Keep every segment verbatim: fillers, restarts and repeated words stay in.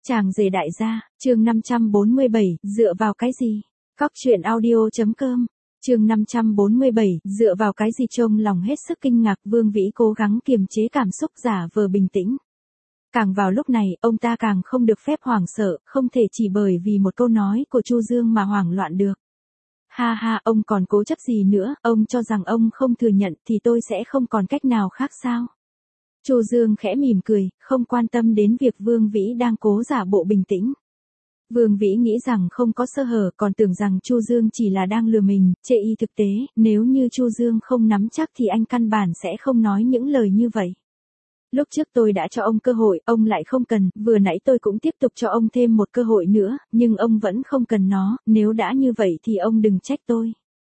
Chàng rể đại gia, chương năm trăm bốn mươi bảy, dựa vào cái gì? Cóc truyện audio.com, chương năm trăm bốn mươi bảy, dựa vào cái gì? Trông lòng hết sức kinh ngạc, Vương Vĩ cố gắng kiềm chế cảm xúc giả vờ bình tĩnh. Càng vào lúc này, ông ta càng không được phép hoảng sợ, không thể chỉ bởi vì một câu nói của Chu Dương mà hoảng loạn được. Ha ha, ông còn cố chấp gì nữa, ông cho rằng ông không thừa nhận thì tôi sẽ không còn cách nào khác sao? Chu Dương khẽ mỉm cười, không quan tâm đến việc Vương Vĩ đang cố giả bộ bình tĩnh. Vương Vĩ nghĩ rằng không có sơ hở, còn tưởng rằng Chu Dương chỉ là đang lừa mình, chê y thực tế, nếu như Chu Dương không nắm chắc thì anh căn bản sẽ không nói những lời như vậy. Lúc trước tôi đã cho ông cơ hội, ông lại không cần, vừa nãy tôi cũng tiếp tục cho ông thêm một cơ hội nữa, nhưng ông vẫn không cần nó, nếu đã như vậy thì ông đừng trách tôi.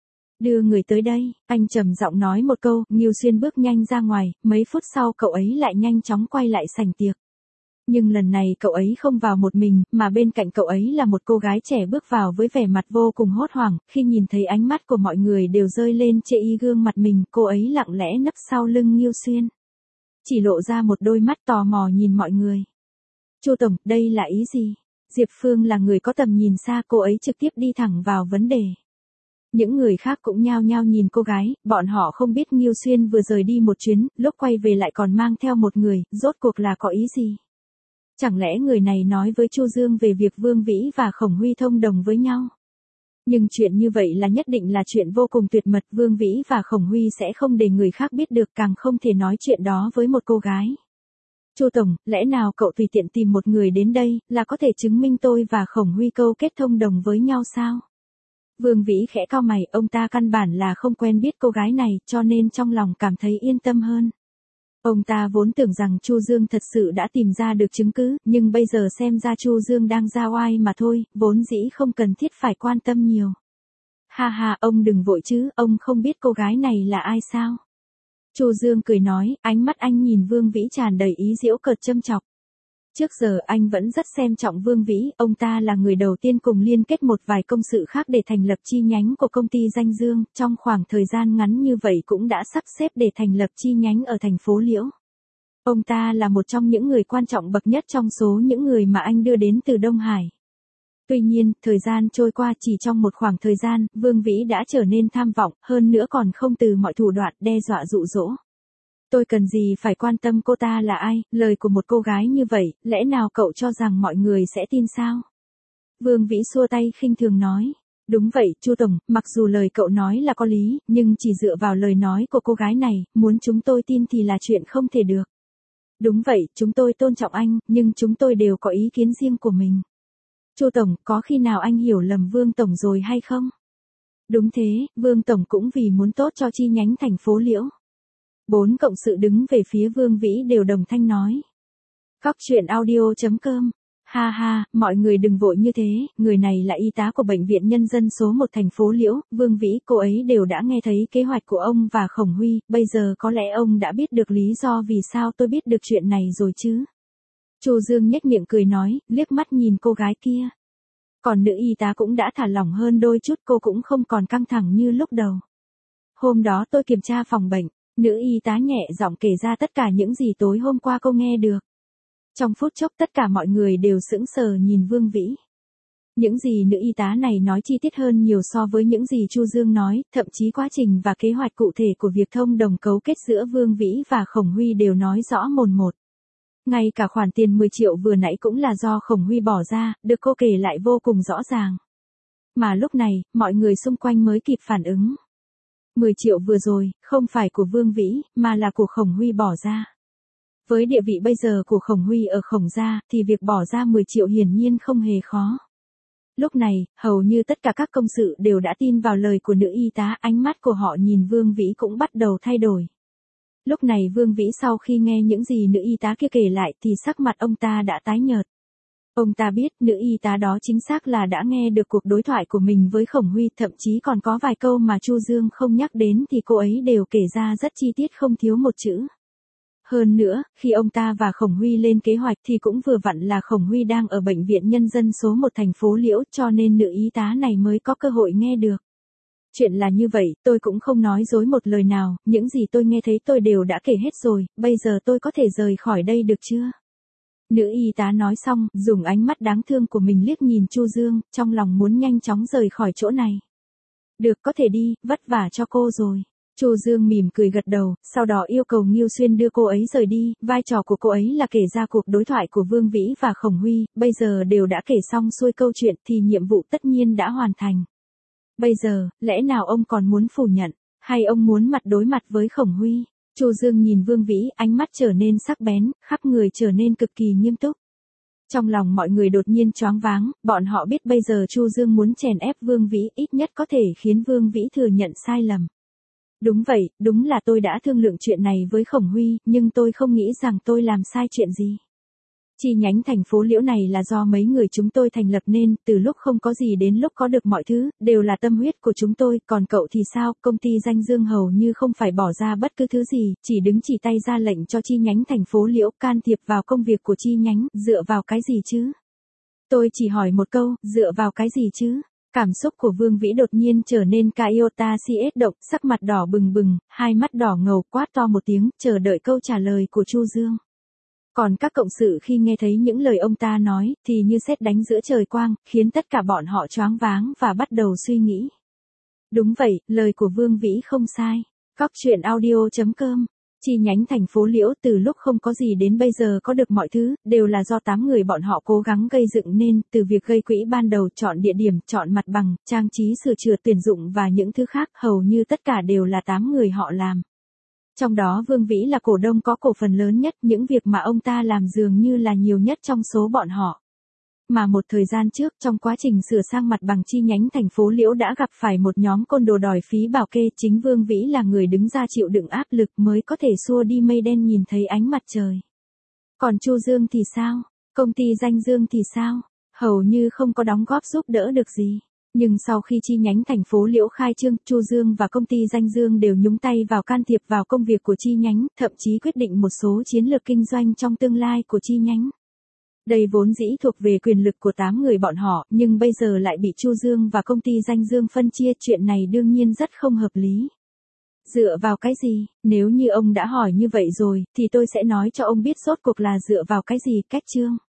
Đưa người tới đây, anh trầm giọng nói một câu, Ngưu Xuyên bước nhanh ra ngoài, mấy phút sau cậu ấy lại nhanh chóng quay lại sảnh tiệc. Nhưng lần này cậu ấy không vào một mình, mà bên cạnh cậu ấy là một cô gái trẻ bước vào với vẻ mặt vô cùng hốt hoảng, khi nhìn thấy ánh mắt của mọi người đều rơi lên chê y gương mặt mình, cô ấy lặng lẽ nấp sau lưng Ngưu Xuyên. Chỉ lộ ra một đôi mắt tò mò nhìn mọi người. Chu Tổng, đây là ý gì? Diệp Phương là người có tầm nhìn xa, cô ấy trực tiếp đi thẳng vào vấn đề. Những người khác cũng nhao nhao nhìn cô gái, bọn họ không biết Ngưu Xuyên vừa rời đi một chuyến, lúc quay về lại còn mang theo một người, rốt cuộc là có ý gì? Chẳng lẽ người này nói với Chu Dương về việc Vương Vĩ và Khổng Huy thông đồng với nhau? Nhưng chuyện như vậy là nhất định là chuyện vô cùng tuyệt mật, Vương Vĩ và Khổng Huy sẽ không để người khác biết được, càng không thể nói chuyện đó với một cô gái. Chu Tổng, lẽ nào cậu tùy tiện tìm một người đến đây, là có thể chứng minh tôi và Khổng Huy câu kết thông đồng với nhau sao? Vương Vĩ khẽ cau mày, ông ta căn bản là không quen biết cô gái này, cho nên trong lòng cảm thấy yên tâm hơn. Ông ta vốn tưởng rằng Chu Dương thật sự đã tìm ra được chứng cứ, nhưng bây giờ xem ra Chu Dương đang ra oai mà thôi, vốn dĩ không cần thiết phải quan tâm nhiều. Ha ha, ông đừng vội chứ, ông không biết cô gái này là ai sao? Chu Dương cười nói, ánh mắt anh nhìn Vương Vĩ tràn đầy ý giễu cợt châm chọc. Trước giờ anh vẫn rất xem trọng Vương Vĩ, ông ta là người đầu tiên cùng liên kết một vài công sự khác để thành lập chi nhánh của công ty Danh Dương, trong khoảng thời gian ngắn như vậy cũng đã sắp xếp để thành lập chi nhánh ở thành phố Liễu. Ông ta là một trong những người quan trọng bậc nhất trong số những người mà anh đưa đến từ Đông Hải. Tuy nhiên, thời gian trôi qua, chỉ trong một khoảng thời gian, Vương Vĩ đã trở nên tham vọng, hơn nữa còn không từ mọi thủ đoạn đe dọa dụ dỗ. Tôi cần gì phải quan tâm cô ta là ai, lời của một cô gái như vậy, lẽ nào cậu cho rằng mọi người sẽ tin sao? Vương Vĩ xua tay khinh thường nói. Đúng vậy, Chu Tổng, mặc dù lời cậu nói là có lý, nhưng chỉ dựa vào lời nói của cô gái này, muốn chúng tôi tin thì là chuyện không thể được. Đúng vậy, chúng tôi tôn trọng anh, nhưng chúng tôi đều có ý kiến riêng của mình. Chu Tổng, có khi nào anh hiểu lầm Vương Tổng rồi hay không? Đúng thế, Vương Tổng cũng vì muốn tốt cho chi nhánh thành phố Liễu. Bốn cộng sự đứng về phía Vương Vĩ đều đồng thanh nói. Cóc truyện audio.com. Ha ha, mọi người đừng vội như thế, người này là y tá của bệnh viện nhân dân số một thành phố Liễu, Vương Vĩ, cô ấy đều đã nghe thấy kế hoạch của ông và Khổng Huy, bây giờ có lẽ ông đã biết được lý do vì sao tôi biết được chuyện này rồi chứ. Chu Dương nhếch miệng cười nói, liếc mắt nhìn cô gái kia. Còn nữ y tá cũng đã thả lỏng hơn đôi chút, cô cũng không còn căng thẳng như lúc đầu. Hôm đó tôi kiểm tra phòng bệnh. Nữ y tá nhẹ giọng kể ra tất cả những gì tối hôm qua cô nghe được. Trong phút chốc tất cả mọi người đều sững sờ nhìn Vương Vĩ. Những gì nữ y tá này nói chi tiết hơn nhiều so với những gì Chu Dương nói, thậm chí quá trình và kế hoạch cụ thể của việc thông đồng cấu kết giữa Vương Vĩ và Khổng Huy đều nói rõ mồn một. Ngay cả khoản tiền mười triệu vừa nãy cũng là do Khổng Huy bỏ ra, được cô kể lại vô cùng rõ ràng. Mà lúc này, mọi người xung quanh mới kịp phản ứng. mười triệu vừa rồi, không phải của Vương Vĩ, mà là của Khổng Huy bỏ ra. Với địa vị bây giờ của Khổng Huy ở Khổng gia, thì việc bỏ ra mười triệu hiển nhiên không hề khó. Lúc này, hầu như tất cả các công sự đều đã tin vào lời của nữ y tá, ánh mắt của họ nhìn Vương Vĩ cũng bắt đầu thay đổi. Lúc này Vương Vĩ sau khi nghe những gì nữ y tá kia kể lại thì sắc mặt ông ta đã tái nhợt. Ông ta biết nữ y tá đó chính xác là đã nghe được cuộc đối thoại của mình với Khổng Huy, thậm chí còn có vài câu mà Chu Dương không nhắc đến thì cô ấy đều kể ra rất chi tiết không thiếu một chữ. Hơn nữa, khi ông ta và Khổng Huy lên kế hoạch thì cũng vừa vặn là Khổng Huy đang ở bệnh viện nhân dân số một thành phố Liễu, cho nên nữ y tá này mới có cơ hội nghe được. Chuyện là như vậy, tôi cũng không nói dối một lời nào, những gì tôi nghe thấy tôi đều đã kể hết rồi, bây giờ tôi có thể rời khỏi đây được chưa? Nữ y tá nói xong, dùng ánh mắt đáng thương của mình liếc nhìn Chu Dương, trong lòng muốn nhanh chóng rời khỏi chỗ này. Được, có thể đi, vất vả cho cô rồi. Chu Dương mỉm cười gật đầu, sau đó yêu cầu Ngưu Xuyên đưa cô ấy rời đi, vai trò của cô ấy là kể ra cuộc đối thoại của Vương Vĩ và Khổng Huy, bây giờ đều đã kể xong xuôi câu chuyện thì nhiệm vụ tất nhiên đã hoàn thành. Bây giờ, lẽ nào ông còn muốn phủ nhận, hay ông muốn mặt đối mặt với Khổng Huy? Chu Dương nhìn Vương Vĩ, ánh mắt trở nên sắc bén, khắp người trở nên cực kỳ nghiêm túc. Trong lòng mọi người đột nhiên choáng váng, bọn họ biết bây giờ Chu Dương muốn chèn ép Vương Vĩ, ít nhất có thể khiến Vương Vĩ thừa nhận sai lầm. Đúng vậy, đúng là tôi đã thương lượng chuyện này với Khổng Huy, nhưng tôi không nghĩ rằng tôi làm sai chuyện gì. Chi nhánh thành phố Liễu này là do mấy người chúng tôi thành lập nên, từ lúc không có gì đến lúc có được mọi thứ, đều là tâm huyết của chúng tôi, còn cậu thì sao, công ty Danh Dương hầu như không phải bỏ ra bất cứ thứ gì, chỉ đứng chỉ tay ra lệnh cho chi nhánh thành phố Liễu can thiệp vào công việc của chi nhánh, dựa vào cái gì chứ? Tôi chỉ hỏi một câu, dựa vào cái gì chứ? Cảm xúc của Vương Vĩ đột nhiên trở nên Iota cs động, sắc mặt đỏ bừng bừng, hai mắt đỏ ngầu, quát to một tiếng, chờ đợi câu trả lời của Chu Dương. Còn các cộng sự khi nghe thấy những lời ông ta nói, thì như sét đánh giữa trời quang, khiến tất cả bọn họ choáng váng và bắt đầu suy nghĩ. Đúng vậy, lời của Vương Vĩ không sai. Cóc truyện audio chấm com. Chi nhánh thành phố Liễu từ lúc không có gì đến bây giờ có được mọi thứ, đều là do tám người bọn họ cố gắng gây dựng nên, từ việc gây quỹ ban đầu, chọn địa điểm, chọn mặt bằng, trang trí sửa chữa tuyển dụng và những thứ khác, hầu như tất cả đều là tám người họ làm. Trong đó Vương Vĩ là cổ đông có cổ phần lớn nhất, những việc mà ông ta làm dường như là nhiều nhất trong số bọn họ. Mà một thời gian trước, trong quá trình sửa sang mặt bằng chi nhánh thành phố Liễu đã gặp phải một nhóm côn đồ đòi phí bảo kê, chính Vương Vĩ là người đứng ra chịu đựng áp lực mới có thể xua đi mây đen nhìn thấy ánh mặt trời. Còn Chu Dương thì sao? Công ty Danh Dương thì sao? Hầu như không có đóng góp giúp đỡ được gì. Nhưng sau khi chi nhánh thành phố Liễu khai trương, Chu Dương và công ty Danh Dương đều nhúng tay vào can thiệp vào công việc của chi nhánh, thậm chí quyết định một số chiến lược kinh doanh trong tương lai của chi nhánh. Đây vốn dĩ thuộc về quyền lực của tám người bọn họ, nhưng bây giờ lại bị Chu Dương và công ty Danh Dương phân chia, chuyện này đương nhiên rất không hợp lý. Dựa vào cái gì? Nếu như ông đã hỏi như vậy rồi, thì tôi sẽ nói cho ông biết rốt cuộc là dựa vào cái gì, cách chương.